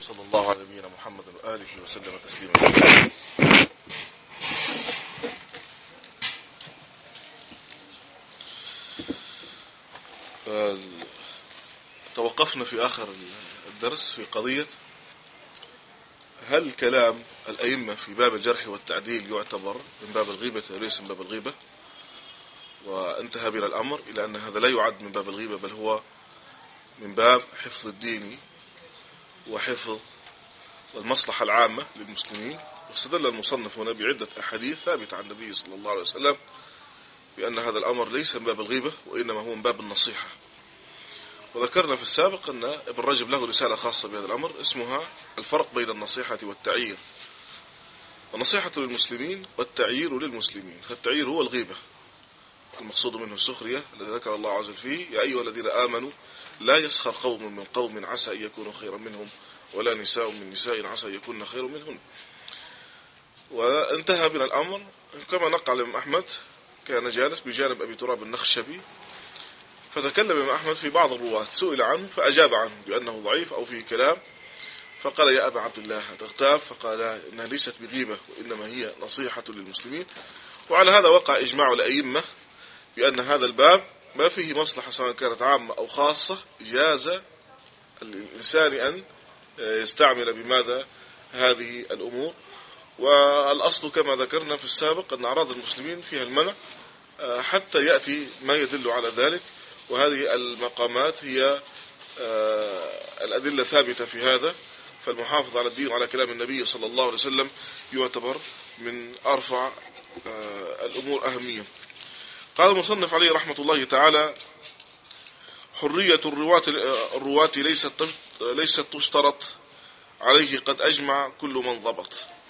وصلى الله على نبينا محمد وآله وسلم تسليما. توقفنا في آخر الدرس في قضية هل كلام الأئمة في باب الجرح والتعديل يعتبر من باب الغيبة وليس من باب الغيبة، وانتهى بنا الأمر إلى أن هذا لا يعد من باب الغيبة بل هو من باب حفظ الدين وحفظ المصلحة العامة للمسلمين. واستدل المصنف هنا بعدة أحاديث ثابتة عن النبي صلى الله عليه وسلم بأن هذا الأمر ليس من باب الغيبة وإنما هو من باب النصيحة. وذكرنا في السابق أن ابن رجب له رسالة خاصة بهذا الأمر اسمها الفرق بين النصيحة والتعيير. النصيحة للمسلمين والتعيير للمسلمين، فالتعيير هو الغيبة المقصود منه السخرية الذي ذكر الله عز وجل فيه: يا أيها الذين آمنوا لا يسخر قوم من قوم عسى أن يكونوا خيرا منهم ولا نساء من نساء عسى أن يكون خيرا منهن. وانتهى بنا الأمر كما نقل الإمام أحمد كان جالس بجانب أبي تراب النخشبي، فتكلم الإمام أحمد في بعض الرواة، سئل عنه فأجاب عنه بأنه ضعيف أو فيه كلام، فقال: يا أبا عبد الله تغتاب؟ فقال: إنها ليست بغيبة وإنما هي نصيحة للمسلمين. وعلى هذا وقع إجماع الأئمة بأن هذا الباب ما فيه مصلحة سواء كانت عامة أو خاصة جاز الإنسان أن يستعمل بماذا هذه الأمور. والأصل كما ذكرنا في السابق أن أعراض المسلمين فيها المنع حتى يأتي ما يدل على ذلك، وهذه المقامات هي الأدلة ثابتة في هذا. فالمحافظ على الدين وعلى كلام النبي صلى الله عليه وسلم يعتبر من أرفع الأمور أهمية. قال المصنف عليه رحمة الله تعالى: حرية الرواة ليست تشترط عليه قد أجمع كل من ضبط.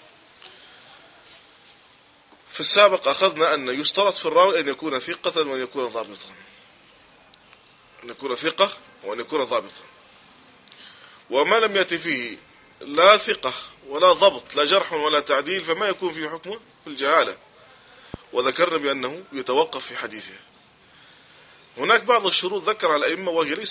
في السابق أخذنا أن يشترط في الراوي أن يكون ثقة وأن يكون ضابطا، أن يكون ثقة وأن يكون ضابطا، وما لم يأتي فيه لا ثقة ولا ضبط لا جرح ولا تعديل فما يكون فيه حكمه في الجهالة. وذكرنا بأنه يتوقف في حديثه. هناك بعض الشروط ذكر الأئمة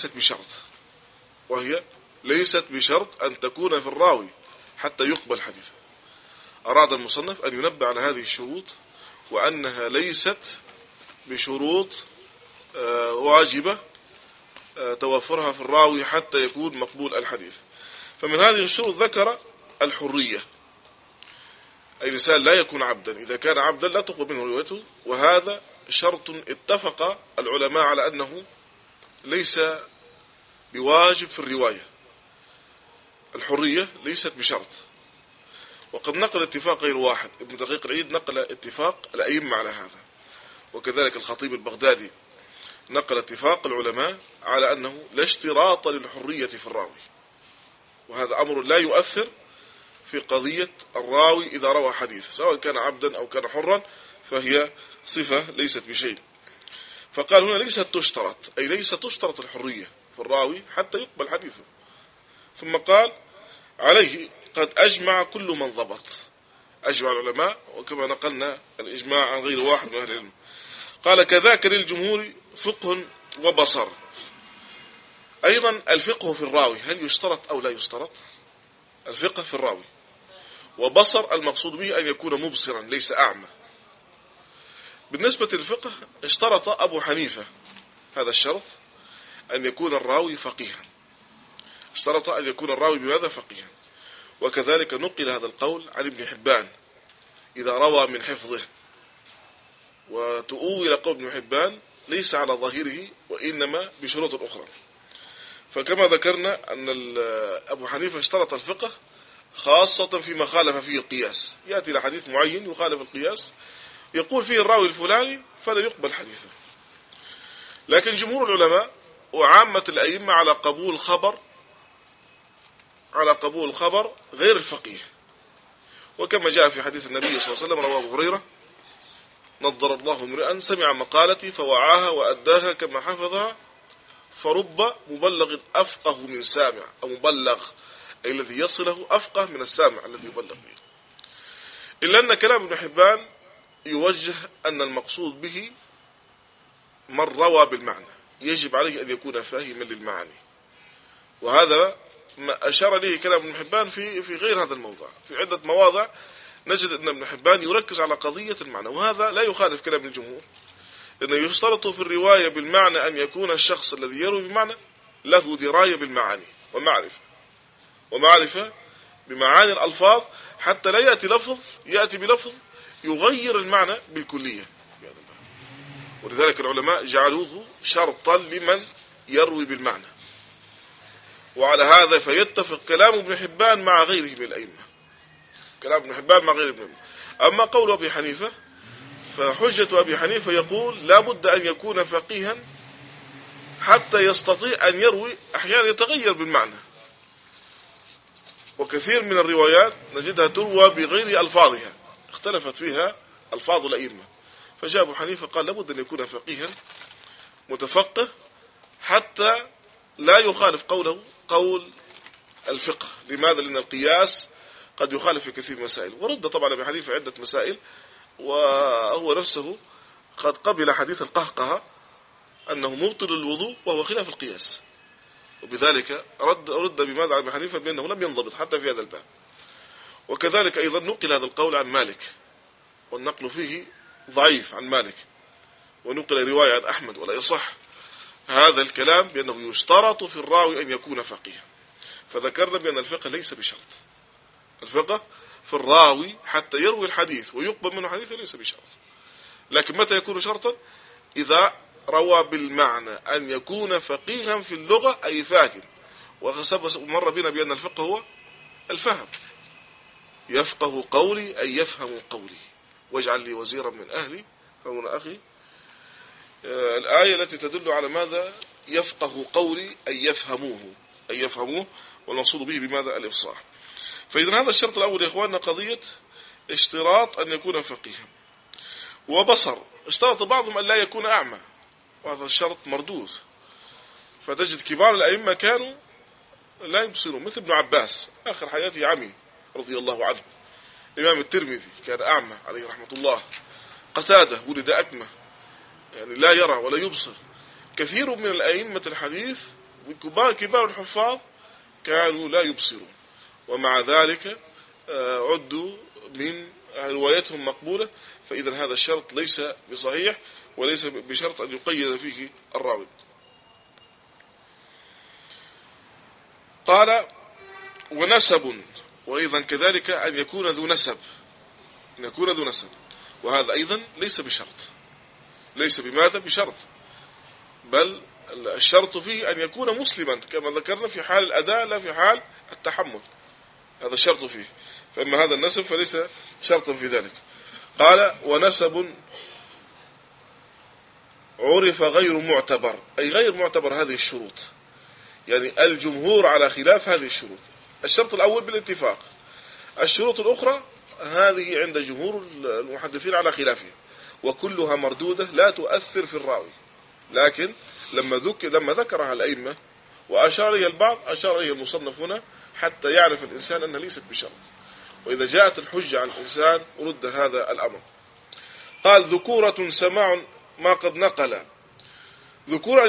وهي ليست بشرط أن تكون في الراوي حتى يقبل حديثه. أراد المصنف أن ينبه على هذه الشروط وأنها ليست بشروط واجبة توفرها في الراوي حتى يكون مقبول الحديث. فمن هذه الشروط ذكر الحرية، أي الإنسان لا يكون عبدا، إذا كان عبدا لا تقبل منه روايته، وهذا شرط اتفق العلماء على أنه ليس بواجب في الرواية. الحرية ليست بشرط، وقد نقل اتفاق غير واحد. ابن دقيق العيد نقل اتفاق الأئمة على هذا، وكذلك الخطيب البغدادي نقل اتفاق العلماء على أنه لا اشتراط للحرية في الراوي، وهذا أمر لا يؤثر في قضية الراوي إذا روى حديث سواء كان عبدا أو كان حرا، فهي صفة ليست بشيء. فقال هنا ليست تشترط، أي ليست تشترط الحرية في الراوي حتى يقبل حديثه. ثم قال: عليه قد أجمع كل من ضبط. أجمع العلماء، وكما نقلنا الإجماع عن غير واحد من أهل العلم. قال: كذاك للجمهور فقه وبصر. أيضا الفقه في الراوي هل يشترط أو لا يشترط؟ الفقه في الراوي. وبصر المقصود به أن يكون مبصرا ليس أعمى. بالنسبة للفقه اشترط أبو حنيفة هذا الشرط، أن يكون الراوي فقيها. اشترط أن يكون الراوي بماذا؟ فقيها. وكذلك نقل هذا القول عن ابن حبان إذا روى من حفظه، وتؤول قول ابن حبان ليس على ظاهره وإنما بشروط أخرى. فكما ذكرنا أن أبو حنيفة اشترط الفقه خاصة فيما خالف فيه القياس، يأتي لحديث معين يخالف القياس يقول فيه الراوي الفلاني فلا يقبل حديثه. لكن جمهور العلماء وعامة الأئمة على قبول الخبر غير الفقيه، وكما جاء في حديث النبي صلى الله عليه وسلم رواه أبو هريرة: نضر الله امرئا سمع مقالتي فوعاها وأداها كما حفظها فرب مبلغ أفقه من سامع، أو مبلغ أي الذي يصله أفقه من السامع الذي يبلغ به. إلا أن كلام ابن حبان يوجه أن المقصود به من روى بالمعنى، يجب عليه أن يكون فاهما للمعاني، وهذا ما أشار إليه كلام ابن حبان في غير هذا الموضع. في عدة مواضع نجد أن ابن حبان يركز على قضية المعنى، وهذا لا يخالف كلام الجمهور، لأنه يشترط في الرواية بالمعنى أن يكون الشخص الذي يروي بمعنى له دراية بالمعاني ومعرفة بمعاني الألفاظ، حتى لا يأتي بلفظ يغير المعنى بالكلية. ولذلك العلماء جعلوه شرطا لمن يروي بالمعنى. وعلى هذا فيتفق كلام ابن حبان مع غيره من الأئمة، كلام ابن حبان مع غيره من الأئمة. أما قول أبي حنيفة فحجة أبي حنيفة يقول لا بد أن يكون فقيها حتى يستطيع أن يروي، أحيانا يتغير بالمعنى، وكثير من الروايات نجدها تروى بغير ألفاظها، اختلفت فيها ألفاظ الأئمة. فجاء أبو حنيفة قال لابد أن يكون فقيها متفقه حتى لا يخالف قوله قول الفقه. لماذا؟ لأن القياس قد يخالف في كثير من المسائل. ورد طبعا أبي حنيفة عدة مسائل، وهو نفسه قد قبل حديث القهقهة أنه مبطل الوضوء وهو خلاف القياس، وبذلك رد بماذا عن أبي حنيفة بأنه لم ينضبط حتى في هذا الباب. وكذلك أيضا نقل هذا القول عن مالك، والنقل فيه ضعيف عن مالك، ونقل رواية عن أحمد ولا يصح هذا الكلام بأنه يشترط في الراوي أن يكون فقيها. فذكرنا بأن الفقه ليس بشرط، الفقه في الراوي حتى يروي الحديث ويقبل منه حديث ليس بشرط. لكن متى يكون شرطا؟ إذا روى بالمعنى أن يكون فقيها في اللغة أي فاهم. ومر بنا بأن الفقه هو الفهم، يفقه قولي أي يفهم قولي، واجعل لي وزيرا من أهلي هارون أخي. الآية التي تدل على ماذا؟ يفقه قولي أي يفهموه، والمقصود به بماذا؟ الإفصاح. فإذا هذا الشرط الأول يا إخواننا قضية اشتراط أن يكون فقيها. وبصر، اشترط بعضهم أن لا يكون أعمى، وهذا الشرط مردود. فتجد كبار الأئمة كانوا لا يبصرون، مثل ابن عباس آخر حياته عمي رضي الله عنه. الإمام الترمذي كان أعمى عليه رحمة الله. قتادة ولد أكمة، يعني لا يرى ولا يبصر. كثير من الأئمة الحديث كبار الحفاظ كانوا لا يبصرون، ومع ذلك عدوا من روايتهم مقبولة. فإذا هذا الشرط ليس بصحيح، وليس بشرط أن يقيد فيه الراوي. قال ونسب، وأيضا كذلك أن يكون ذو نسب، وهذا أيضا ليس بشرط، ليس بماذا؟ بشرط، بل الشرط فيه أن يكون مسلما كما ذكرنا في حال الأداء لا في حال التحمل، هذا الشرط فيه. فأما هذا النسب فليس شرطا في ذلك. قال ونسب عرف غير معتبر، أي غير معتبر هذه الشروط، يعني الجمهور على خلاف هذه الشروط. الشرط الأول بالاتفاق، الشروط الأخرى هذه عند جمهور المحدثين على خلافها، وكلها مردودة لا تؤثر في الراوي. لكن لما ذكرها الأئمة وأشار إليها البعض، أشار إليها المصنف هنا حتى يعرف الإنسان أنها ليست بشرط، وإذا جاءت الحجة على الإنسان رد هذا الأمر. قال ذكورة سماع ما قد نقل، ذكورة أن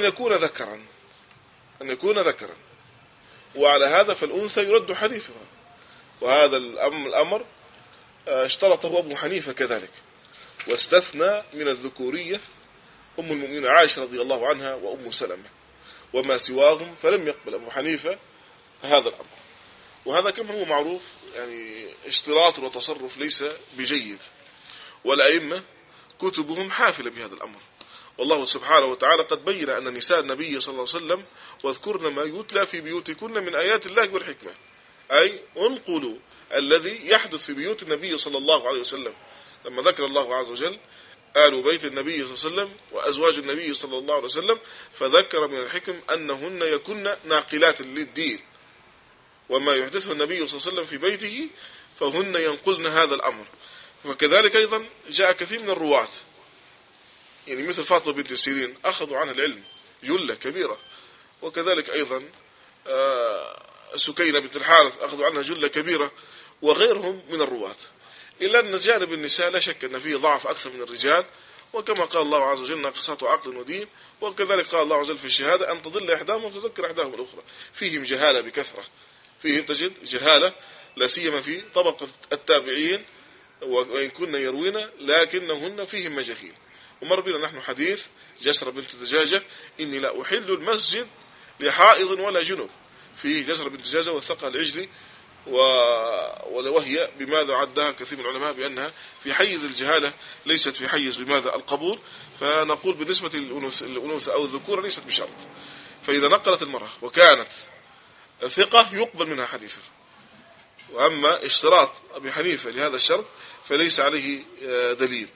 يكون ذكرا، وعلى هذا فالأنثى يرد حديثها، وهذا الأمر اشترطه أبو حنيفة كذلك، واستثنى من الذكورية أم المؤمنين عائشة رضي الله عنها وأم سلمة، وما سواهم فلم يقبل أبو حنيفة هذا الأمر. وهذا كما هو معروف، يعني اشتراط وتصرف ليس بجيد، والأئمة كتبهم حافلة بهذا الأمر. والله سبحانه وتعالى قد بين أن نساء النبي صلى الله عليه وسلم واذكرن ما يتلى في بيوتكن من آيات الله والحكمة، أي انقلوا الذي يحدث في بيوت النبي صلى الله عليه وسلم. لما ذكر الله عز وجل آل بيت النبي صلى الله عليه وسلم وأزواج النبي صلى الله عليه وسلم، فذكر من الحكم أنهن يكن ناقلات للدين، وما يحدثه النبي صلى الله عليه وسلم في بيته فهن ينقلن هذا الأمر. وكذلك أيضا جاء كثير من الرواة، يعني مثل فاطمة بنت سيرين أخذوا عنها العلم جلة كبيرة، وكذلك أيضا سكينة بنت الحارث أخذوا عنها جلة كبيرة، وغيرهم من الرواة. إلا أن جانب النساء لا شك أن فيه ضعف أكثر من الرجال، وكما قال الله عز وجل ناقصات عقل ودين، وكذلك قال الله عز وجل في الشهادة أن تضل إحداهم وتذكر إحداهم الأخرى. فيهم جهالة بكثرة، فيهم تجد جهالة، لا سيما في طبقة التابعين، وإن كنا يروين لكنهن فيهم مجاهيل. ومر بنا نحن حديث جسرة بنت دجاجة: إني لا أحل المسجد لحائض ولا جنوب، في جسرة بنت دجاجة وثقها العجلي، وهي بماذا عدها كثير من العلماء بأنها في حيز الجهالة، ليست في حيز بماذا القبول. فنقول بالنسبة للأنوثة أو الذكورة ليست بشرط. فإذا نقلت المرأة وكانت ثقة يقبل منها حديثا. وأما اشتراط أبي حنيفة لهذا الشرط فليس عليه دليل،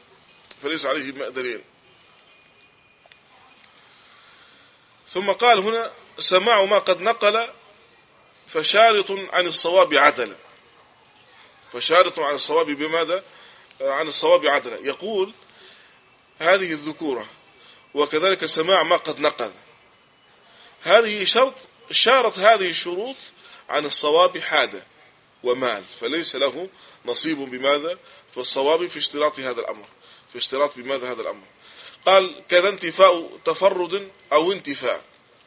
ثم قال هنا: سماع ما قد نقل فشارط عن الصواب عدلا. فشارط عن الصواب بماذا؟ عن الصواب عدلا. يقول: هذه الذكورة وكذلك سماع ما قد نقل، هذه شارط هذه الشروط عن الصواب حادة ومال، فليس له نصيب بماذا؟ في الصواب في اشتراط هذا الأمر، في اشتراط بماذا هذا الأمر. قال: كذا انتفاء تفرد أو انتفاء.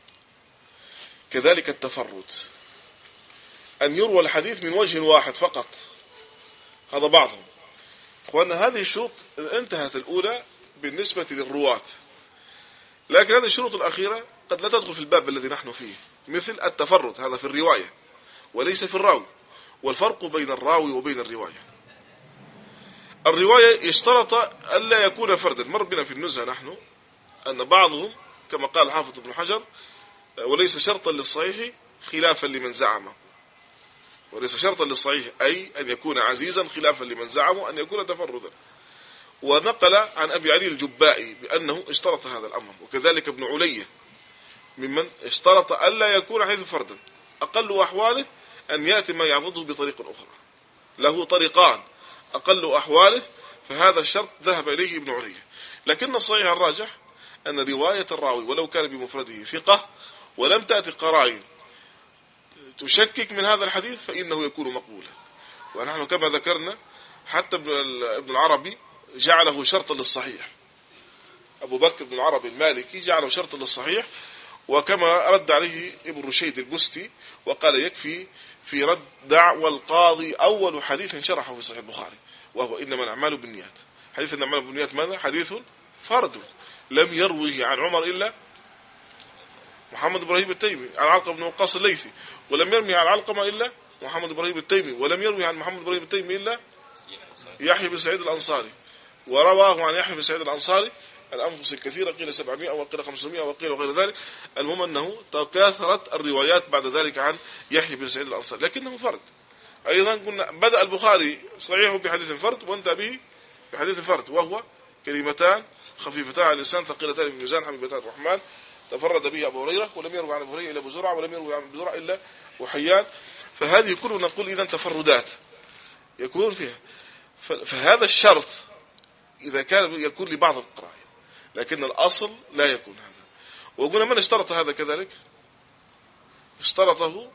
كذلك التفرد أن يروى الحديث من وجه واحد فقط، هذا بعضهم. أخوانا هذه الشروط انتهت الأولى بالنسبة للرواة، لكن هذه الشروط الأخيرة قد لا تدخل في الباب الذي نحن فيه، مثل التفرد، هذا في الرواية وليس في الراوي. والفرق بين الراوي وبين الرواية: الرواية اشترط ألا يكون فردا. مر بنا في النزهة نحن أن بعضهم كما قال حافظ ابن حجر: وليس شرطا للصحيح خلافا لمن زعمه. وليس شرطا للصحيح أي أن يكون عزيزا خلافا لمن زعمه أن يكون تفردا. ونقل عن أبي علي الجبائي بأنه اشترط هذا الأمر، وكذلك ابن علية ممن اشترط ألا يكون حديث فردا، أقل أحواله أن يأتي ما يعضده بطريق أخرى، له طريقان أقل أحواله، فهذا الشرط ذهب إليه ابن علية. لكن الصحيح الراجح أن رواية الراوي ولو كان بمفرده ثقة ولم تأتي قرائن تشكك من هذا الحديث فإنه يكون مقبولا. ونحن كما ذكرنا حتى ابن العربي جعله شرطا للصحيح، أبو بكر بن العربي المالكي جعله شرطا للصحيح، وكما رد عليه ابن رشيد البستي وقال: يكفي في رد دعوى القاضي أول حديث شرحه في صحيح البخاري، وهو إنما الأعمال بالنيات. حديث الأعمال بالنيات ماذا؟ حديث فرد لم يرويه عن عمر إلا محمد إبراهيم التيمي، عن علقمة بن وقاص الليثي، ولم يروي عن علقمة إلا محمد إبراهيم التيمي، ولم يروي عن محمد إبراهيم التيمي إلا يحيى بن سعيد الأنصاري، ورواه عن يحيى بن سعيد الأنصاري الأنفس الكثيرة، قيل 700 وقيل 500 وقيل وغير ذلك. المهم أنه تكاثرت الروايات بعد ذلك عن يحيى بن سعيد الأنصاري، لكنه فرد. أيضا قلنا بدأ البخاري صحيحه بحديث فرد وانتهى به بحديث فرد، وهو كلمتان خفيفتان على اللسان ثقيلتان في الميزان حبيبتان الرحمن، تفرد به أبو هريرة، ولم يروي عن أبو هريرة إلا أبو زرعة، ولم يروي عن أبو زرعة إلا وحيان. فهذه كله نقول إذن تفردات يكون فيها. فهذا الشرط إذا كان يكون لبعض القرائن، لكن الأصل لا يكون هذا. وقلنا من اشترط هذا كذلك؟ اشترطه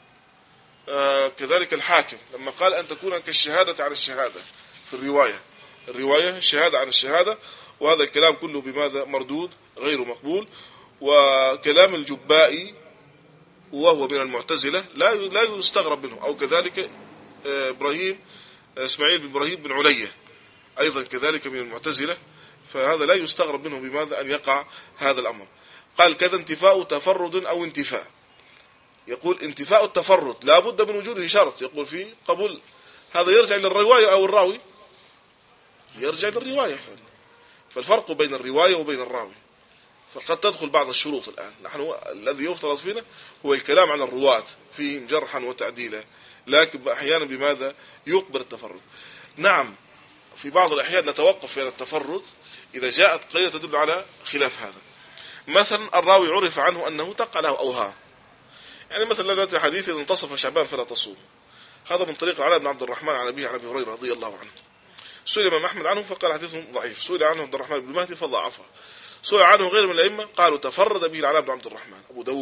كذلك الحاكم لما قال أن تكون كالشهادة على الشهادة في الرواية الشهادة على الشهادة. وهذا الكلام كله بماذا؟ مردود غير مقبول. وكلام الجبائي وهو من المعتزلة لا يستغرب منه، أو كذلك إسماعيل بن إبراهيم بن علية أيضا كذلك من المعتزلة، فهذا لا يستغرب منه بماذا أن يقع هذا الأمر. قال: كذا انتفاء تفرد أو انتفاء. يقول انتفاء التفرد لا بد من وجوده شرط، يقول فيه قبول. هذا يرجع للرواية أو الراوي؟ يرجع للرواية. فالفرق بين الرواية وبين الراوي، فقد تدخل بعض الشروط. الآن نحن الذي يفترض فينا هو الكلام عن الرواة فيهم جرحا وتعديلا، لكن أحيانا بماذا يقبل التفرد. نعم في بعض الأحيان نتوقف في هذا التفرد إذا جاءت قرينة تدل على خلاف هذا. مثلا الراوي عرف عنه أنه تقع له أوهام، يعني مثلا لا حديث إذا انتصف شعبان فلا تصوم، هذا من طريق العلاء بن عبد الرحمن عن أبيه عن أبي هريرة رضي الله عنه. سئل الإمام أحمد عنه فقال حديث ضعيف، سئل عنه عبد الرحمن بن مهدي فضعفه، سئل عنه غير من الأئمة قالوا تفرد به العلاء بن عبد الرحمن.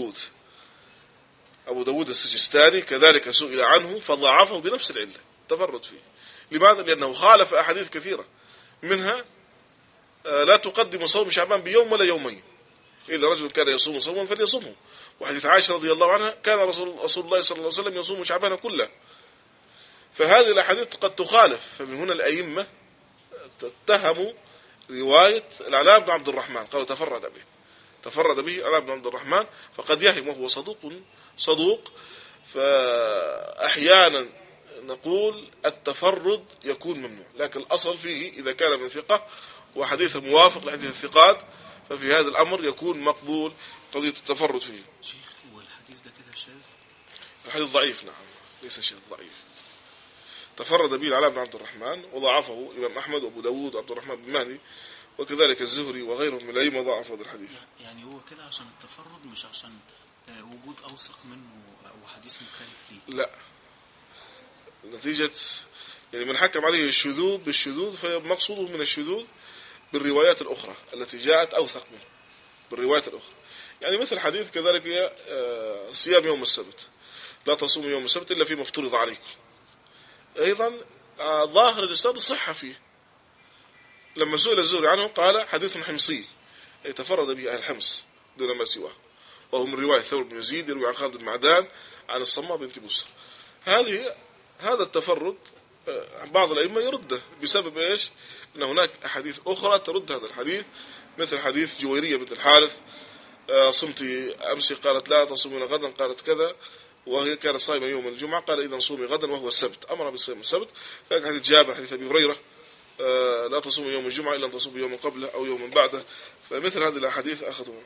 أبو داود السجستاني كذلك سئل عنه فضعفه بنفس العلة، تفرد فيه. لماذا؟ لأنه خالف أحاديث كثيرة، منها لا تقدم صوم شعبان بيوم ولا يومين، إلا رجل كان يصوم صوما فليصومه. وحديث عائشة رضي الله عنها كان رسول الله صلى الله عليه وسلم يصوم شعبان كله. فهذه الأحاديث قد تخالف. فمن هنا الأئمة اتهموا رواية العلاء بن عبد الرحمن، قالوا تفرد به العلاء بن عبد الرحمن، فقد يهم وهو صدوق. فأحيانا نقول التفرد يكون ممنوع، لكن الأصل فيه إذا كان من ثقة وحديث موافق لحديث الثقات ففي هذا الأمر يكون مقبول قضية التفرد فيه. شيخ والحديث ده كده شاذ؟ الحديث ضعيف، نعم ليس شيء ضعيف. تفرد به العلاء بن عبد الرحمن وضعفه الإمام أحمد وأبو داود وعبد الرحمن بن مهدي وكذلك الزهري وغيرهم من الأئمة ضعفوا هذا الحديث. يعني هو كده عشان التفرد مش عشان وجود أوثق منه أو حديث مخالف ليه؟ لا، نتيجة يعني من حكم عليه الشذوذ بالشذوذ فمقصوده من الشذوذ بالروايات الأخرى التي جاءت أوثق منه بالروايات الأخرى. يعني مثل حديث كذلك صيام يوم السبت، لا تصوموا يوم السبت إلا فيما افترض عليكم. أيضا ظاهر الإسناد الصحة فيه. لما سئل الزهري عنه قال حديث حمصي، أي تفرد به أهل الحمص دون ما سواه، وهو من رواية ثور بن يزيد يروي عن خالد بن معدان عن الصماء بنت بسر. هذا التفرد بعض الأئمة يرده بسبب إيش؟ أن هناك أحاديث أخرى ترد هذا الحديث، مثل حديث جويرية بنت الحارث صمت أمس قالت لا تصومين غدا قالت كذا، وهي كانت صائمة يوم الجمعة قال إذا صومي غدا وهو السبت، أمر بالصيام السبت. كان حديث جابر حديث أبي هريرة لا تصومي يوم الجمعة إلا أن تصومي يوم قبله أو يوم بعده. فمثل هذه الأحاديث أخذوا.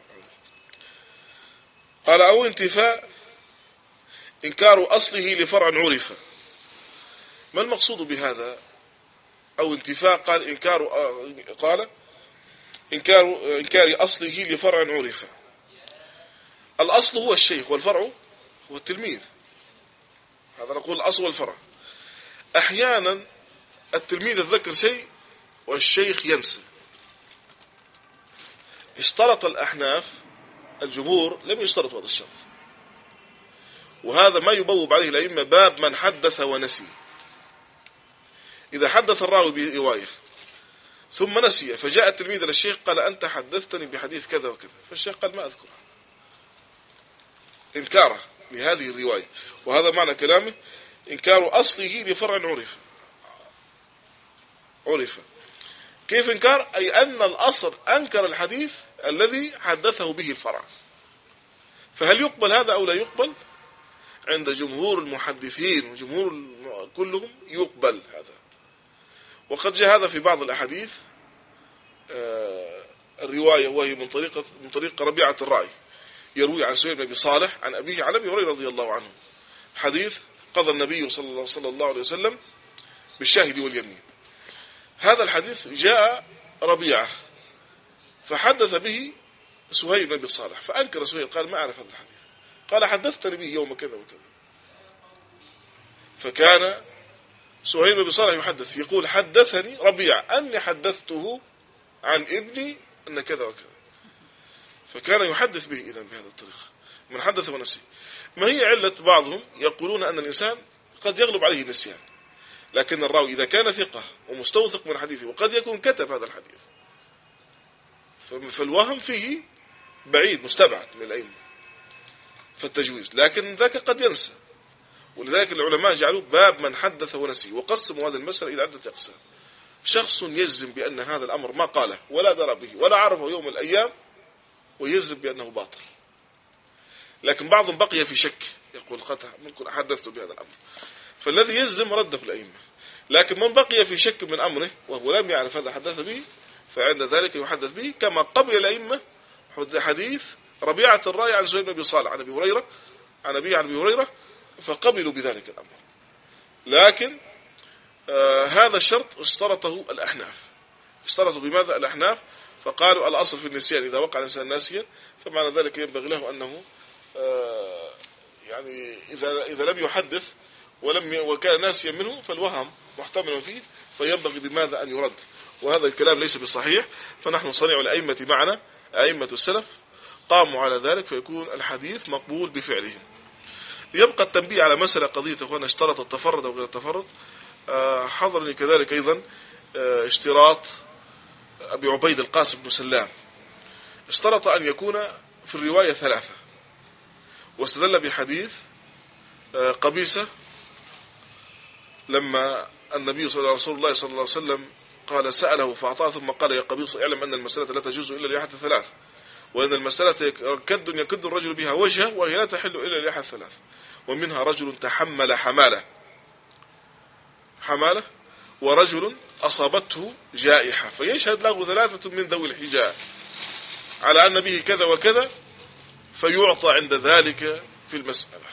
قال أو انتفاء إنكار أصله لفرع عرف. ما المقصود بهذا؟ أو انتفاء قال إنكار أصله لفرع عرف. الأصل هو الشيخ والفرع هو التلميذ، هذا نقول الأصل والفرع. أحيانا التلميذ يتذكر شيء والشيخ ينسى. اشترط الأحناف، الجمهور لم يشترطوا هذا الشرط، وهذا ما يبوب عليه الأئمة باب من حدث ونسي. إذا حدث الراوي برواية ثم نسي فجاء التلميذ للشيخ قال أنت حدثتني بحديث كذا وكذا، فالشيخ قال ما أذكر، إنكاره لهذه الرواية. وهذا معنى كلامه إنكار أصله لفرع عرف. كيف إنكار؟ أي أن الأصل أنكر الحديث الذي حدثه به الفرع. فهل يقبل هذا أو لا يقبل؟ عند جمهور المحدثين وجمهور كلهم يقبل هذا. وقد جاء هذا في بعض الأحاديث الرواية، وهي من طريق ربيعة الرأي، يروي عن سهيل بن أبي صالح عن أبيه عن أبي هريرة رضي الله عنه حديث قضى النبي صلى الله عليه وسلم بالشاهد واليمين. هذا الحديث جاء ربيعة فحدث به سهيل بن أبي صالح، فأنكر سهيل قال ما أعرف هذا الحديث، قال حدثتني به يوم كذا وكذا. فكان سهيل بن أبي صالح يحدث يقول حدثني ربيعة أني حدثته عن ابني أن كذا وكذا، فكان يحدث به إذن بهذا الطريقة من حدث ونسي. ما هي علة؟ بعضهم يقولون أن الإنسان قد يغلب عليه النسيان، لكن الراوي إذا كان ثقة ومستوثق من حديثه وقد يكون كتب هذا الحديث فالوهم فيه بعيد مستبعد من الأئمة فالتجويز، لكن ذاك قد ينسى. ولذلك العلماء جعلوا باب من حدث ونسي، وقسموا هذه المسألة إلى عدة أقسام. شخص يجزم بأن هذا الأمر ما قاله ولا درى به ولا عرفه يوم الأيام ويجزم بأنه باطل، لكن بعضهم بقي في شك يقول قد ممكن أحدثت بهذا الأمر، فالذي يجزم رده الأئمة. لكن من بقي في شك من أمره وهو لم يعرف هذا حدث به فعند ذلك يحدث به، كما قبل الأئمة حديث ربيعة الرأي عن سهيل بن أبي صالح عن أبي هريرة عن أبي هريرة فقبلوا بذلك الأمر. لكن هذا الشرط اشترطه الأحناف. اشترطوا بماذا الأحناف؟ فقالوا الأصل في النسيان إذا وقع الإنسان ناسيا فمعنى ذلك ينبغي له أنه يعني إذا لم يحدث وكان ناسيا منه فالوهم محتمل فيه فينبغي بماذا أن يرد. وهذا الكلام ليس بصحيح، فنحن صنيع الأئمة معنا أئمة السلف قاموا على ذلك فيكون الحديث مقبول بفعلهم. يبقى التنبيه على مسألة قضية أخوانا اشترط التفرد أو غير التفرد. حضرني كذلك أيضا اشتراط أبي عبيد القاسم بن سلام اشترط أن يكون في الرواية 3، واستدل بحديث قبيسة لما النبي رسول الله صلى الله عليه وسلم قال سأله فأعطاه ثم قال يا قبيصة اعلم أن المسألة لا تجوز إلا لأحد 3، وأن المسألة يكد الرجل بها وجهه وهي لا تحل إلا لأحد 3، ومنها رجل تحمل حمالة ورجل أصابته جائحة، فيشهد له 3 من ذوي الحجاء على أن به كذا وكذا، فيعطى عند ذلك في المسألة.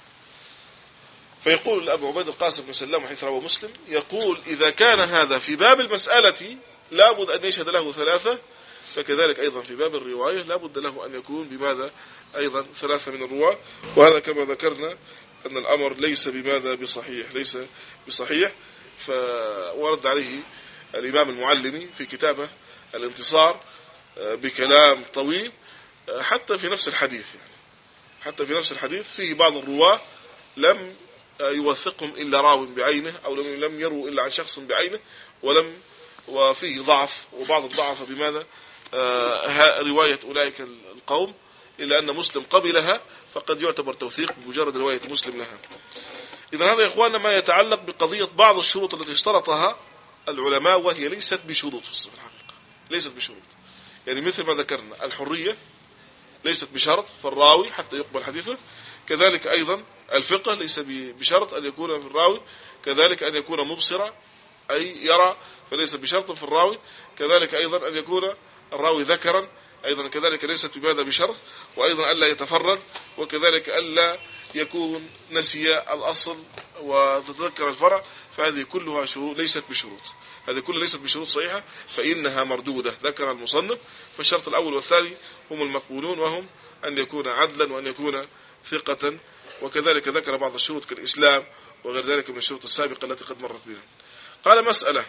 فيقول أبو عبيد القاسم بن سلام حيث روى مسلم، يقول إذا كان هذا في باب المسألة لابد أن يشهد له 3، فكذلك أيضا في باب الرواية لابد له أن يكون بماذا أيضا 3 من الرواة. وهذا كما ذكرنا أن الأمر ليس بماذا ليس بصحيح. فورد عليه الإمام المعلمي في كتابه الانتصار بكلام طويل، حتى في نفس الحديث، يعني حتى في نفس الحديث فيه بعض الرواة لم يوثقهم إلا راو بعينه، أو لم يروا إلا عن شخص بعينه، وفيه ضعف، وبعض الضعف بماذا رواية أولئك القوم، إلا أن مسلم قبلها فقد يعتبر توثيق بمجرد رواية مسلم لها. إذن هذا يا إخواننا ما يتعلق بقضية بعض الشروط التي اشترطها العلماء، وهي ليست بشروط في الحقيقة، ليست بشروط. يعني مثل ما ذكرنا الحرية ليست بشرط فالراوي حتى يقبل حديثه، كذلك أيضا الفقه ليس بشرط أن يكون في الراوي، كذلك أن يكون مبصرا أي يرى فليس بشرط في الراوي، كذلك أيضا أن يكون الراوي ذكرا أيضا كذلك ليست بماذا بشرط، وأيضا ألا يتفرد، وكذلك ألا يكون نسي الأصل وتذكر الفرع، فهذه كلها شروط ليست بشروط، هذه كلها ليست بشروط صحيحة فإنها مردودة. ذكر المصنف فالشرط الأول والثاني هم المقبولون، وهم أن يكون عدلا وأن يكون ثقة، وكذلك ذكر بعض الشروط كالإسلام وغير ذلك من الشروط السابقة التي قد مرت بنا. قال مسألة،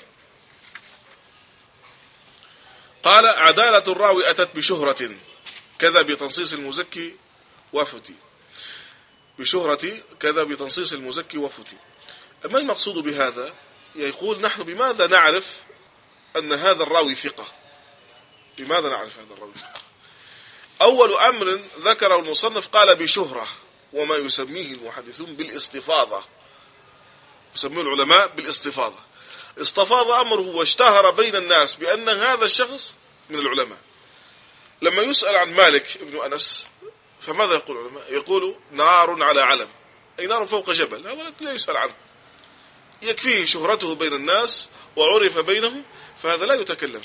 قال عدالة الراوي أتت بشهرة كذا بتنصيص المزكي وفتي، بشهرة كذا بتنصيص المزكي وفتي. ما المقصود بهذا؟ يقول نحن بماذا نعرف أن هذا الراوي ثقة؟ بماذا نعرف هذا الراوي ثقة؟ أول أمر ذكره المصنف قال بشهرة، وما يسميه المحدثون بالاستفاضة، يسميه العلماء بالاستفاضة. استفاض أمره واشتهر بين الناس بأن هذا الشخص من العلماء. لما يسأل عن مالك ابن أنس فماذا يقول العلماء؟ يقول نار على علم، أي نار فوق جبل، هذا لا يسأل عنه، يكفيه شهرته بين الناس وعرف بينهم، فهذا لا يتكلم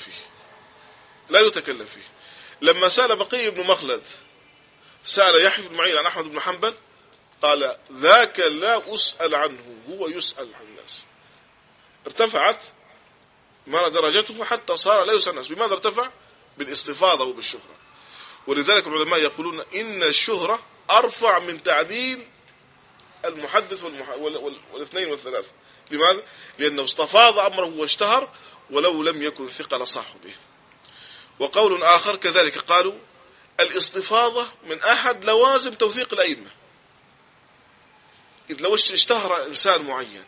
فيه. لما سأل بقي بن مخلد سأل يحيى بن معين عن أحمد بن حنبل قال ذاك لا أسأل عنه، هو يسأل عن الناس. ارتفعت ما درجته حتى صار لا يسأل الناس. بماذا ارتفع؟ بالاستفاضة وبالشهرة. ولذلك العلماء يقولون إن الشهرة أرفع من تعديل المحدث والاثنين والثلاثة. لماذا؟ لأنه استفاض أمره واشتهر، ولو لم يكن ثقة لصاحوا به. وقول آخر كذلك قالوا الاستفاضة من أحد لوازم توثيق الأئمة. إذ لو اشتهر إنسان معين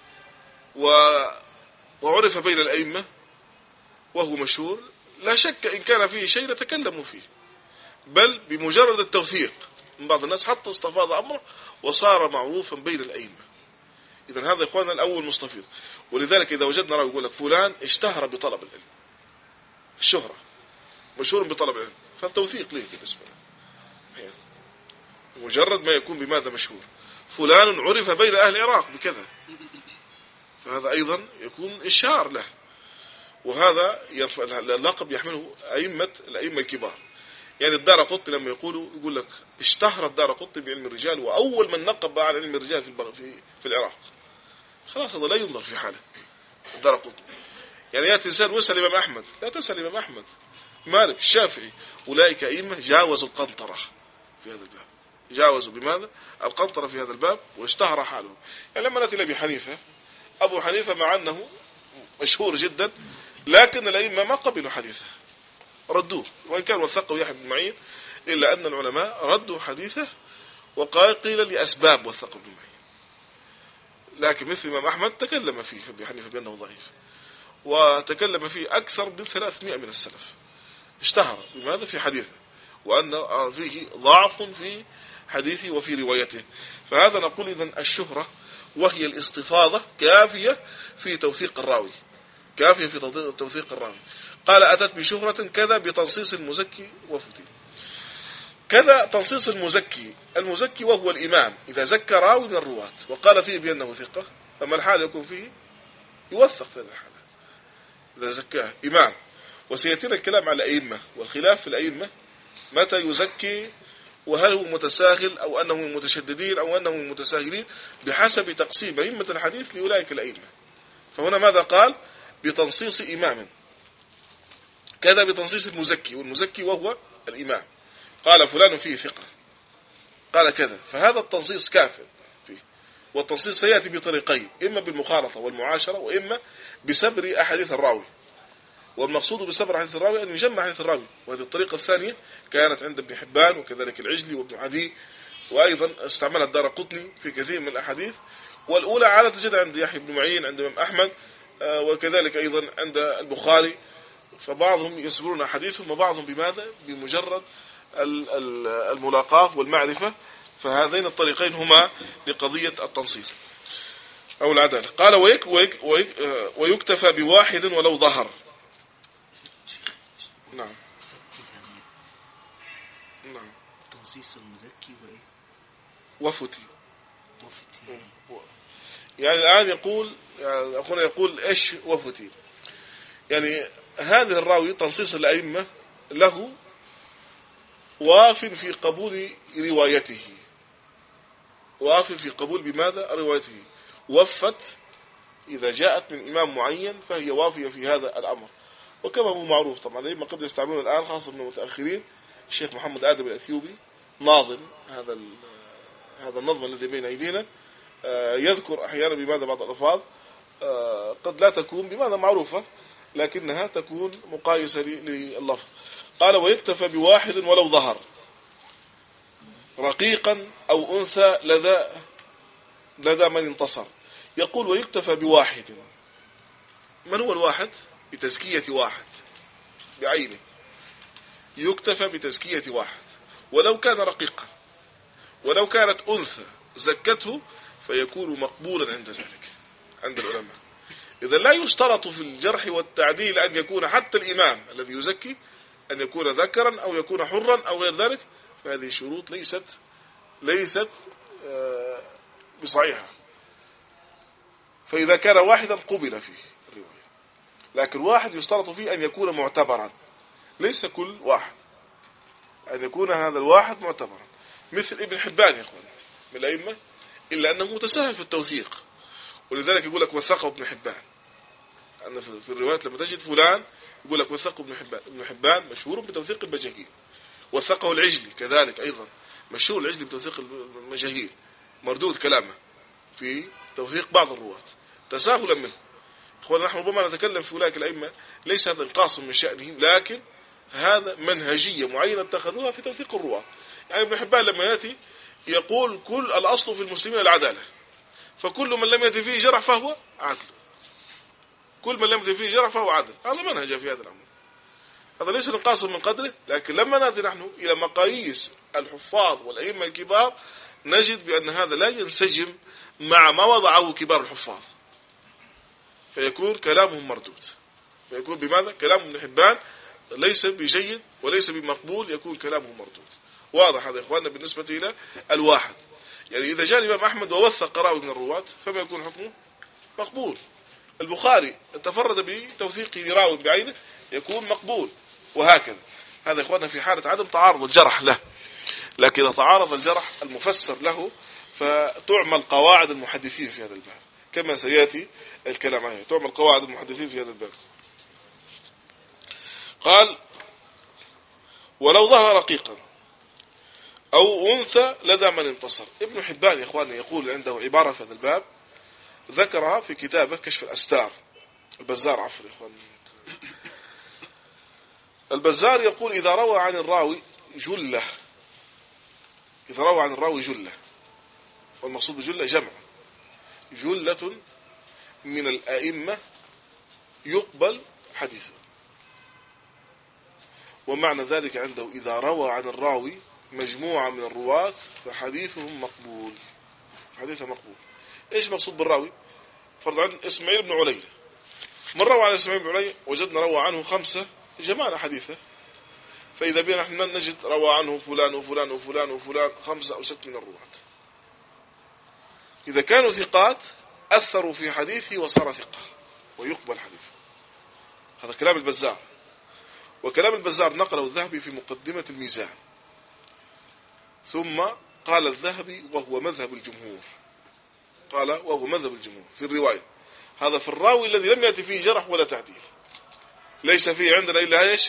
وعرف بين الأئمة وهو مشهور، لا شك إن كان فيه شيء نتكلم فيه، بل بمجرد التوثيق من بعض الناس حتى استفاض أمره وصار معروفا بين الأئمة. إذن هذا إخواننا الأول مستفيض. ولذلك إذا وجدنا رأي يقول لك فلان اشتهر بطلب العلم، الشهرة مشهور بطلب العلم، فالتوثيق ليه بالنسبة له مجرد ما يكون بماذا مشهور، فلان عرف بين أهل العراق بكذا، فهذا أيضا يكون إشهار له. وهذا اللقب يحمله الأئمة الكبار. يعني الدارقطني لما يقول لك اشتهر الدارقطني بعلم الرجال، وأول من نقب على علم الرجال في العراق، خلاص هذا لا ينظر في حاله الدارقطني. يعني يأتي إنسان ويسأل الإمام أحمد، لا تسأل الإمام أحمد، مالك، الشافعي، أولئك أئمة جاوزوا القنطرة في هذا الباب، جاوزوا بماذا؟ القنطرة في هذا الباب، واشتهر حالهم. يعني لما نأتي لأبي حنيفة، أبو حنيفة مع أنه مشهور جدا، لكن الأئمة ما قبلوا حديثه، ردوه، وإن كان وثقه يحيى بن معين، إلا أن العلماء ردوا حديثه، وقيل لأسباب وثقوا ابن معين. لكن مثل الإمام أحمد تكلم فيه أبي حنيفة بأنه ضعيف، وتكلم فيه أكثر من 300 من السلف، اشتهر بماذا؟ في حديثه، وأن فيه ضعف في حديثه وفي روايته. فهذا نقول إذن الشهرة وهي الاستفاضة كافية في توثيق الراوي، كافية في توثيق الراوي. قال أتت بشهرة كذا بتنصيص المزكي وفتي. كذا تنصيص المزكي وهو الإمام إذا زكى راوي من الرواة وقال فيه بأنه ثقة، فما الحال يكون فيه؟ يوثق في هذا الحالة إذا زكاه إمام. وسيأتينا الكلام على الأئمة والخلاف في الأئمة متى يزكي، وهل هو متساهل أو أنه من المتشددين أو أنه من المتساهلين، بحسب تقسيم أئمة الحديث لأولئك الأئمة. فهنا ماذا قال؟ بتنصيص إمام، كذا بتنصيص المزكي، والمزكي وهو الإمام، قال فلان فيه ثقة، قال كذا، فهذا التنصيص كافٍ فيه. والتنصيص سيأتي بطريقين، إما بالمخالطة والمعاشرة، وإما بسبر أحاديث الراوي. والمقصود بسبر حديث الراوي أن يجمع حديث الراوي، وهذه الطريقة الثانية كانت عند ابن حبان وكذلك العجلي وابن عدي، وأيضا استعملها الدارقطني في كثير من الأحاديث. والأولى على تجد عند يحيى بن معين، عند الإمام أحمد، وكذلك أيضا عند البخاري. فبعضهم يسبرون حديثهم وبعضهم بماذا؟ بمجرد الملاقاة والمعرفة. فهذين الطريقين هما لقضية التنصيص أو العدالة. قال ويكتفى بواحد ولو ظهر. نعم نعم. تنصيص المزكي وإيه؟ وفتي. يعني الآن يقول، يعني أخونا يقول إيش وفتي؟ يعني هذا الراوي تنصيص الأئمة له واف في قبول روايته، واف في قبول بماذا؟ روايته. وفت إذا جاءت من إمام معين فهي وافية في هذا الأمر. وكما هو معروف طبعا الأئمة قد يستعملون الآن خاصة من المتأخرين. الشيخ محمد آدم الأثيوبي ناظم هذا النظم الذي بين أيدينا يذكر أحيانا بماذا بعض الألفاظ قد لا تكون بماذا معروفة، لكنها تكون مقايسة لللفظ. قال ويكتفى بواحد ولو ظهر رقيقا أو أنثى لدى من انتصر. يقول ويكتفى بواحد. من هو الواحد؟ بتزكية واحد بعينه، يكتفى بتزكية واحد ولو كان رقيقا، ولو كانت أنثى زكته فيكون مقبولا عند ذلك عند العلماء. إذا لا يشترط في الجرح والتعديل أن يكون حتى الإمام الذي يزكي أن يكون ذكرا أو يكون حرا أو غير ذلك، فهذه شروط ليست بصحيحة. فإذا كان واحدا قبل فيه الرواية، لكن واحد يشترط فيه أن يكون معتبرا، ليس كل واحد، أن يكون هذا الواحد معتبرا. مثل ابن حبان يا أخوان من الأئمة، إلا أنه متساهل في التوثيق، ولذلك يقول لك وثقه ابن حبان. أن في الروايات لما تجد فلان يقول لك وثقه ابن حبان. ابن حبان مشهور بتوثيق المجاهيل. وثقه العجلي كذلك أيضا مشهور العجلي بتوثيق المجاهيل، مردود كلامه في توثيق بعض الرواة تساهلا منه. إخوانا نحن ربما نتكلم في أولئك الأئمة ليس هذا القاصم من شأنهم، لكن هذا منهجية معينة اتخذوها في توثيق الرواة. يعني ابن حبان لما يأتي يقول كل الأصل في المسلمين العدالة، فكل من لم يأتي فيه جرح فهو عدل، كل من لم يأتي فيه جرح فهو عدل. هذا منهج في هذا الأمر، هذا ليس القاصم من قدره. لكن لما نأتي نحن إلى مقاييس الحفاظ والأئمة الكبار نجد بأن هذا لا ينسجم مع ما وضعه كبار الحفاظ، فيكون كلامهم مردود، فيكون بماذا؟ كلام ابن حبان ليس بجيد وليس بمقبول، يكون كلامه مردود. واضح هذا يا إخواننا بالنسبة إلى الواحد. يعني إذا جاء الإمام أحمد ووثق راوي من الرواة فما يكون حكمه؟ مقبول. البخاري تفرد بتوثيقه لراوي بعينه يكون مقبول، وهكذا. هذا يا إخواننا في حالة عدم تعارض الجرح له. لكن إذا تعارض الجرح المفسر له فتعمل قواعد المحدثين في هذا الباب، كما سيأتي الكلام عنه. تعمل قواعد المحدثين في هذا الباب. قال ولو ظهر رقيقا أو أنثى لدى من انتصر. ابن حبان يا إخواني يقول عنده عبارة في هذا الباب ذكرها في كتابه كشف الأستار. البزار عفوا يا إخواني، البزار يقول إذا روى عن الراوي جلة، إذا روى عن الراوي جلة، والمقصود بجلة جمع، جلة من الأئمة يقبل حديثه، ومعنى ذلك عنده إذا روى عن الراوي مجموعة من الرواة فحديثهم مقبول. حديثه مقبول. إيش مقصود بالراوي؟ فرض عن إسماعيل بن علي، من روى عن إسماعيل بن علي وجدنا روى عنه 5 جمعنا حديثه، فإذا بنا نحن نجد روى عنه فلان وفلان وفلان وفلان 5 أو 6 من الرواة. إذا كانوا ثقات أثروا في حديثه وصار ثقة ويقبل حديثه. هذا كلام البزار. وكلام البزار نقله الذهبي في مقدمة الميزان، ثم قال الذهبي وهو مذهب الجمهور، قال وهو مذهب الجمهور في الرواية. هذا في الراوي الذي لم يأتي فيه جرح ولا تعديل، ليس فيه عندنا إلا إيش؟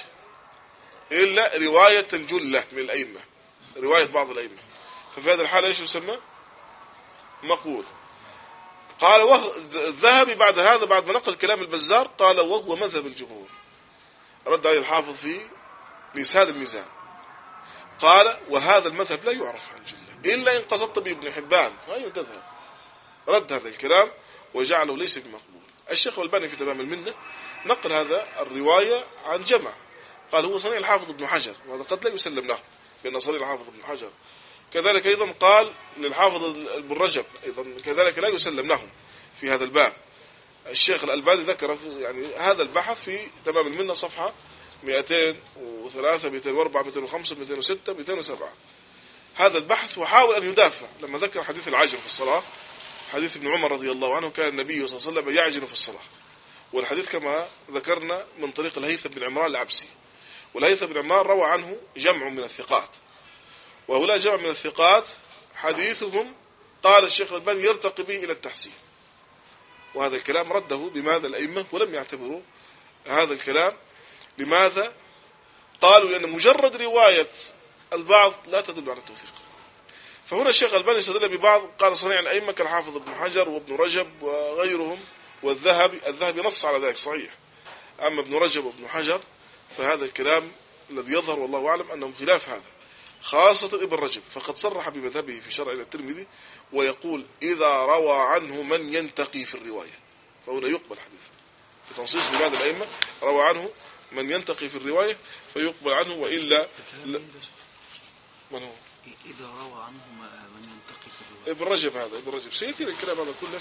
إلا رواية الجلة من الأئمة، رواية بعض الأئمة، ففي هذا الحال إيش يسمى؟ مقبول. قال الذهبي بعد هذا، بعد ما نقل كلام البزار، قال وهو مذهب الجمهور. رد عليه الحافظ في لسان الميزان، قال وهذا المذهب لا يعرف عن جلة إلا إن قصدت بابن حبان فأين تذهب. رد هذا الكلام وجعله ليس بمقبول. الشيخ الألباني في تمام المنة نقل هذا الرواية عن جمع، قال هو صنيع الحافظ ابن حجر، وهذا قد لا يسلم له بأن صنيع الحافظ ابن حجر. كذلك أيضا قال للحافظ ابن رجب أيضا كذلك لا يسلم لهم في هذا الباب. الشيخ الألباني ذكر يعني هذا البحث في تمام المنة صفحة 203 204 205 206 207. هذا البحث وحاول أن يدافع لما ذكر حديث العجن في الصلاة، حديث ابن عمر رضي الله عنه كان النبي صلى الله عليه وسلم يعجن في الصلاة، والحديث كما ذكرنا من طريق الهيثم بن عمران العبسي، والهيثم بن عمران روى عنه جمع من الثقات، وهؤلاء جمع من الثقات حديثهم قال الشيخ الألباني يرتقي به إلى التحسين. وهذا الكلام رده بماذا الأئمة ولم يعتبروا هذا الكلام. لماذا؟ قالوا لأن مجرد رواية البعض لا تدل على التوثيق. فهنا الشيخ الألباني استدل ببعض، قال صنيع الأئمة كالحافظ ابن حجر وابن رجب وغيرهم والذهبي نص على ذلك صحيح. أما ابن رجب وابن حجر فهذا الكلام الذي يظهر والله أعلم أنهم خلاف هذا، خاصة ابن رجب فقد صرح بمذهبه في شرع الترمذي ويقول إذا روى عنه من ينتقي في الرواية فهنا يقبل حديثه، بتنصيص ببعض الأئمة روى عنه من ينتقي في الرواية فيقبل عنه، وإلا من هو؟ إذا روى عنه من ينتقي في الرواية ابن رجب. هذا ابن رجب سيأتي الكلام هذا كله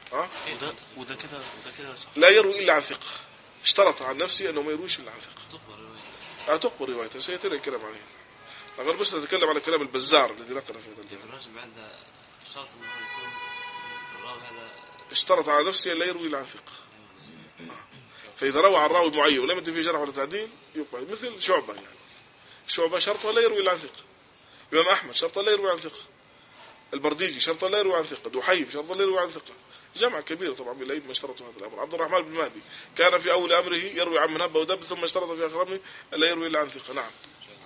وده كده صح. لا يروي إلا عن ثقة، اشترط عن نفسه أنه ما يرويش إلا عن ثقة. تقبل روايته سيأتي الكلام عليه. أغير بس نتكلم على كلام البزار الذي نقل في هذا الباب. ابن رجب عنده شرط أنه يكون الراوي هذا اشترط على نفسه أن لا يروي إلا عن ثقة. فإذا روى عن راوي معين ولم يكن فيه جرح ولا تعديل يقبل، مثل شعبة يعني. شعبة شرطه لا يروي إلا عن ثقة. الإمام أحمد شرطه لا يروي عن ثقة. البرديجي شرطه لا يروي عن ثقة. دحيم شرطه لا يروي عن ثقة. جمع كبير طبعا من الأئمة اشترطوا هذا الأمر. عبد الرحمن بن مهدي كان في أول أمره يروي عن من هب ودب، ثم اشترط في آخر أمره لا يروي إلا عن ثقة. نعم.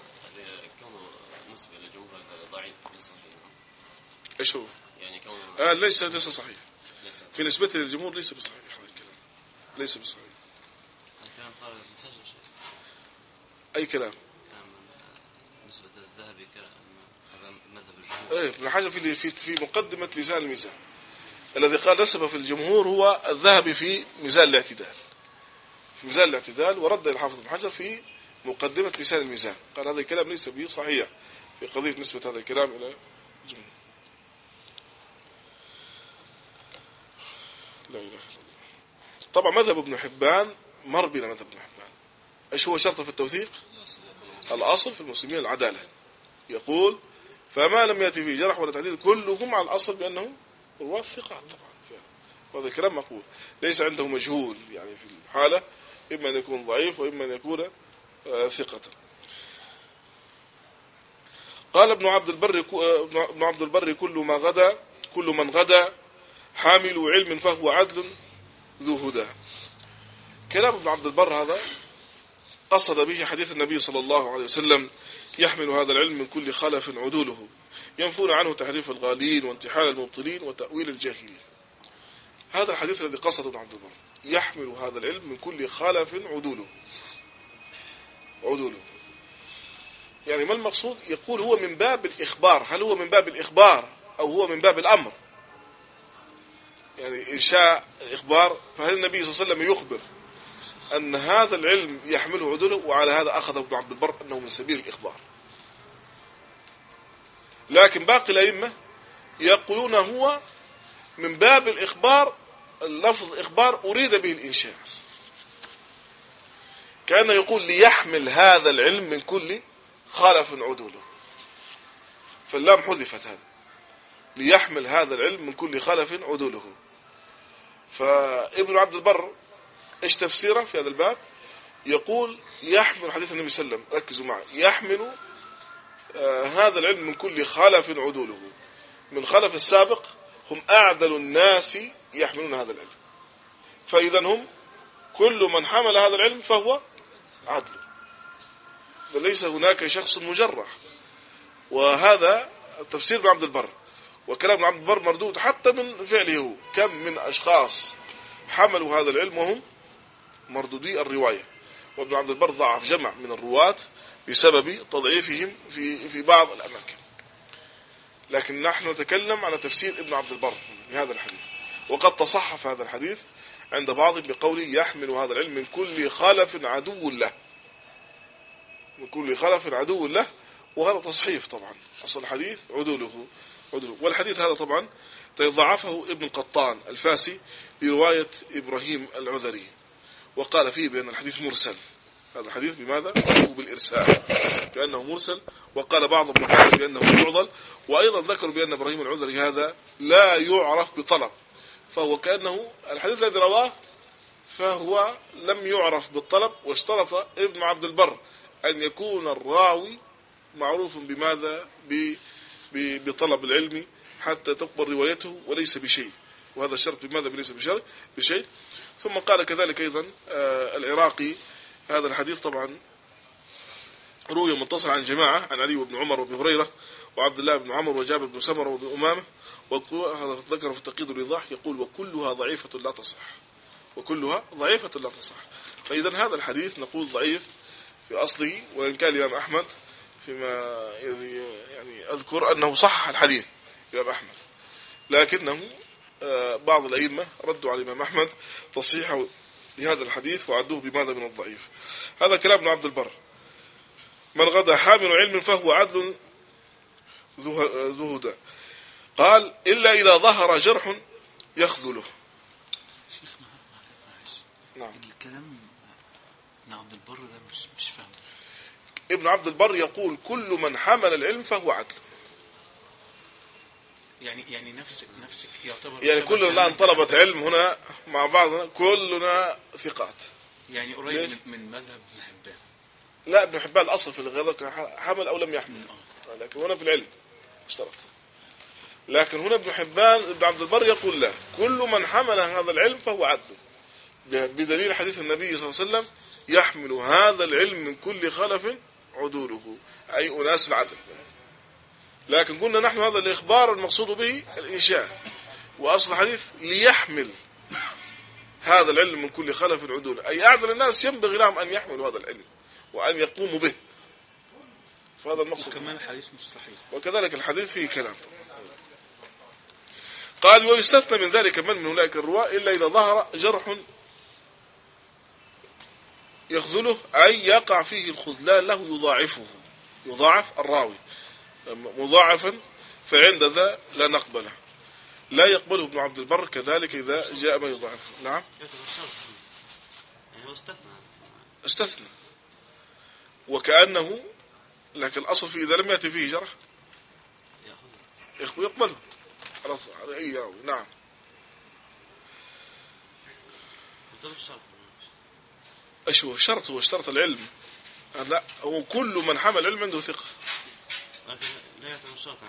ايش هو؟ يعني كونه ليس صحيح. في نسبته للجمهور ليس بصحيح هذا الكلام. ليس بصحيح. الكلام قال ابن حجر اي كلام؟ نسبة الذهبي هذا مذهب الجمهور. ايه ابن حجر في مقدمة لسان الميزان الذي قال نسب في الجمهور هو الذهبي في ميزان الاعتدال. في ميزان الاعتدال ورد الحافظ ابن حجر في مقدمة لسان الميزان قال هذا الكلام ليس به صحيح في قضية نسبة هذا الكلام إلى الجمهور. لا إله إلا الله. طبعا مذهب ابن حبان مر بنا مذهب ابن حبان. ايش هو شرطه في التوثيق؟ الأصل في المسلمين العدالة. يقول فما لم يأتي فيه جرح ولا تعديل كلهم على الأصل بأنهم رواة ثقات. طبعا هذا الكلام مقبول، ليس عنده مجهول يعني في الحالة، إما أن يكون ضعيف وإما أن يكون ثقة. قال ابن عبد البر كل من غدا حامل علم فهو عدل ذو هدى. كلام ابن عبد البر هذا قصد به حديث النبي صلى الله عليه وسلم يحمل هذا العلم من كل خلف عدوله ينفون عنه تحريف الغالين وانتحال المبطلين وتأويل الجاهلين. هذا الحديث الذي قصده ابن عبد البر يحمل هذا العلم من كل خلف عدوله. يعني ما المقصود؟ يقول هو من باب الإخبار. هل هو من باب الإخبار أو هو من باب الأمر؟ يعني إنشاء الإخبار. فهل النبي صلى الله عليه وسلم يخبر أن هذا العلم يحمله عدوله، وعلى هذا أخذ ابن عبد البر أنه من سبيل الإخبار. لكن باقي الأئمة يقولون هو من باب الإخبار، اللفظ إخبار أريد به الإنشاء، كأنه يقول ليحمل هذا العلم من كل خالف عدوله، فاللام حذفت هذا، ليحمل هذا العلم من كل خالف عدوله. فابن عبد البر ايش تفسيره في هذا الباب؟ يقول يحمل حديث النبي صلى الله عليه وسلم، ركزوا معي، يحمل هذا العلم من كل خلف عدوله. من خلف السابق هم أعدل الناس يحملون هذا العلم، فإذا هم كل من حمل هذا العلم فهو عدل، ليس هناك شخص مجرح. وهذا تفسير ابن عبد البر، وكلام ابن عبد البر مردود حتى من فعله هو. كم من أشخاص حملوا هذا العلم وهم مردودي الرواية، وابن عبد البر ضعف جمع من الرواة بسبب تضعيفهم في بعض الأماكن. لكن نحن نتكلم على تفسير ابن عبد البر لهذا الحديث، وقد تصحف هذا الحديث عند بعضهم بقوله يحمل هذا العلم من كل خلف عدو له، من كل خلف عدو له، وهذا تصحيف طبعا، أصل الحديث عدوله. والحديث هذا طبعا ضعفه ابن القطان الفاسي برواية إبراهيم العذري، وقال فيه بأن الحديث مرسل. هذا الحديث بماذا؟ بالإرسال، بأنه مرسل. وقال بعضهم بأنه معضل، وأيضا ذكروا بأن إبراهيم العذري هذا لا يعرف بطلب، فهو كأنه الحديث الذي رواه فهو لم يعرف بالطلب. واشترط ابن عبد البر أن يكون الراوي معروف بماذا؟ بطلب العلم حتى تقبل روايته، وليس بشيء، وهذا الشرط بماذا؟ ليس بشيء. ثم قال كذلك أيضا العراقي هذا الحديث طبعا روي متصل عن جماعة عن علي وابن عمر وابن هريرة وعبد الله بن عمر وجابر بن سمرة وابن أمامة، وهذا ذكر في التقييد والإيضاح، يقول وكلها ضعيفة لا تصح، وكلها ضعيفة لا تصح. فإذا هذا الحديث نقول ضعيف في أصله، وإن كان الإمام أحمد فيما يعني أذكر أنه صح الحديث الإمام أحمد، لكنه بعض الأئمة ردوا على الإمام أحمد تصحيحه لهذا الحديث وعدوه بماذا؟ من الضعيف. هذا كلام ابن عبد البر. من غدا حامل علم فهو عدل ذو هدى. قال إلا إذا ظهر جرح يخذله. شيخنا نعم. الكلام ابن عبد البر ده مش فاهم. ابن عبد البر يقول كل من حمل العلم فهو عدل، يعني نفسك يعتبر، يعني كلنا الآن طلبة علم هنا مع بعضنا كلنا ثقات، يعني قريب من مذهب ابن حبان. لا، ابن حبان الأصل في الغضب حمل أو لم يحمل، لكن هنا في العلم اشترط. لكن هنا ابن عبد البر يقول لا، كل من حمل هذا العلم فهو عدل، بدليل حديث النبي صلى الله عليه وسلم يحمل هذا العلم من كل خلف عدوله، أي أناس العدل. لكن قلنا نحن هذا الإخبار المقصود به الإنشاء، وأصل الحديث ليحمل هذا العلم من كل خلف عدول، أي أعدل الناس ينبغي لهم أن يحملوا هذا العلم وأن يقوموا به، فهذا المقصود. وكمان الحديث مش صحيح، وكذلك الحديث فيه كلام. قال ويستثنى من ذلك من أولئك الرواة إلا إذا ظهر جرح يخذله، أي يقع فيه الخذلان له يضاعف الراوي مضاعفا، فعند ذا لا نقبله، لا يقبله ابن عبد البر كذلك إذا جاء ما يضاعفه. نعم، استثنى وكأنه، لكن الأصل فيه إذا لم يأتي فيه جرح يقبله خلاص على أي راوي. نعم. ايش هو الشرط؟ هو اشترط العلم. لا، هو كل من حمل علم عنده ثقة. لا يعتبر شرط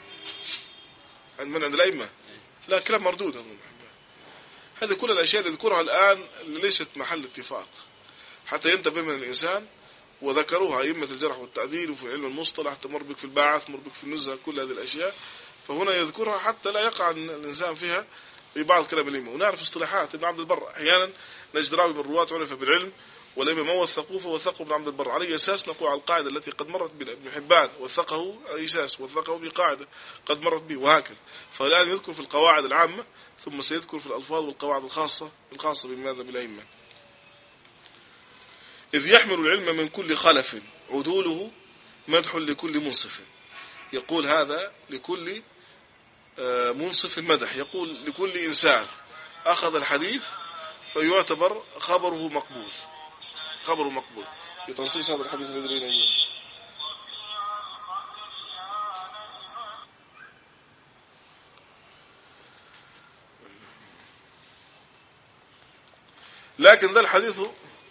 عند الأئمة. لا، كلام مردود. هذه كل الأشياء اللي ذكرها الآن اللي ليست محل اتفاق حتى ينتبه من الإنسان، وذكروها أئمة الجرح والتعديل وفي علم المصطلح، تمر بك في الباعث، تمر بك في النزهة، كل هذه الأشياء، فهنا يذكرها حتى لا يقع الإنسان فيها في بعض كلام الأئمة. ونعرف اصطلاحات ابن عبد البر، أحيانا نجد راوي من الرواة عرف بالعلم والأئمة ما وثقوه فوثقوا ابن عبد البر، على أساس نقول على القاعدة التي قد مرت بنا. ابن حبان وثقه على أساس وثقه بقاعدة قد مرت به، وهكذا. فالآن يذكر في القواعد العامة ثم سيذكر في الألفاظ والقواعد الخاصة بماذا؟ بالأئمة. إذ يحمل العلم من كل خلف عدوله مدح لكل منصف. يقول هذا لكل منصف مدح، يقول لكل إنسان أخذ الحديث فيعتبر خبره مقبول، خبره مقبول لتنصيص هذا الحديث الذي بين يدينا. لكن ذا الحديث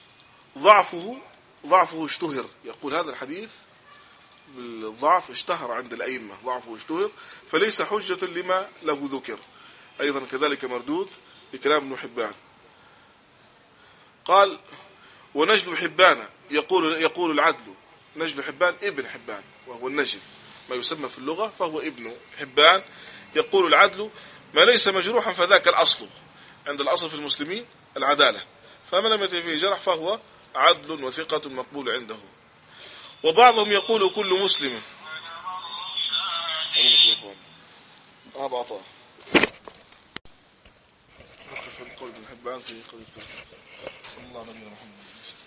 ضعفه اشتهر، يقول هذا الحديث بالضعف اشتهر عند الأئمة، ضعفه اشتهر فليس حجة لما له ذكر. أيضا كذلك مردود بكلام ابن حبان. قال ونجل حبان، يقول العدل، نجل حبان ابن حبان وهو النجل ما يسمى في اللغة فهو ابن حبان. يقول العدل ما ليس مجروحا فذاك الأصل، عند الأصل في المسلمين العدالة، فما لم يتم فيه جرح فهو عدل وثقة مقبول عنده. وبعضهم يقول كل مسلم نقف القول ابن حبان في قضية صلى الله عليه وسلم.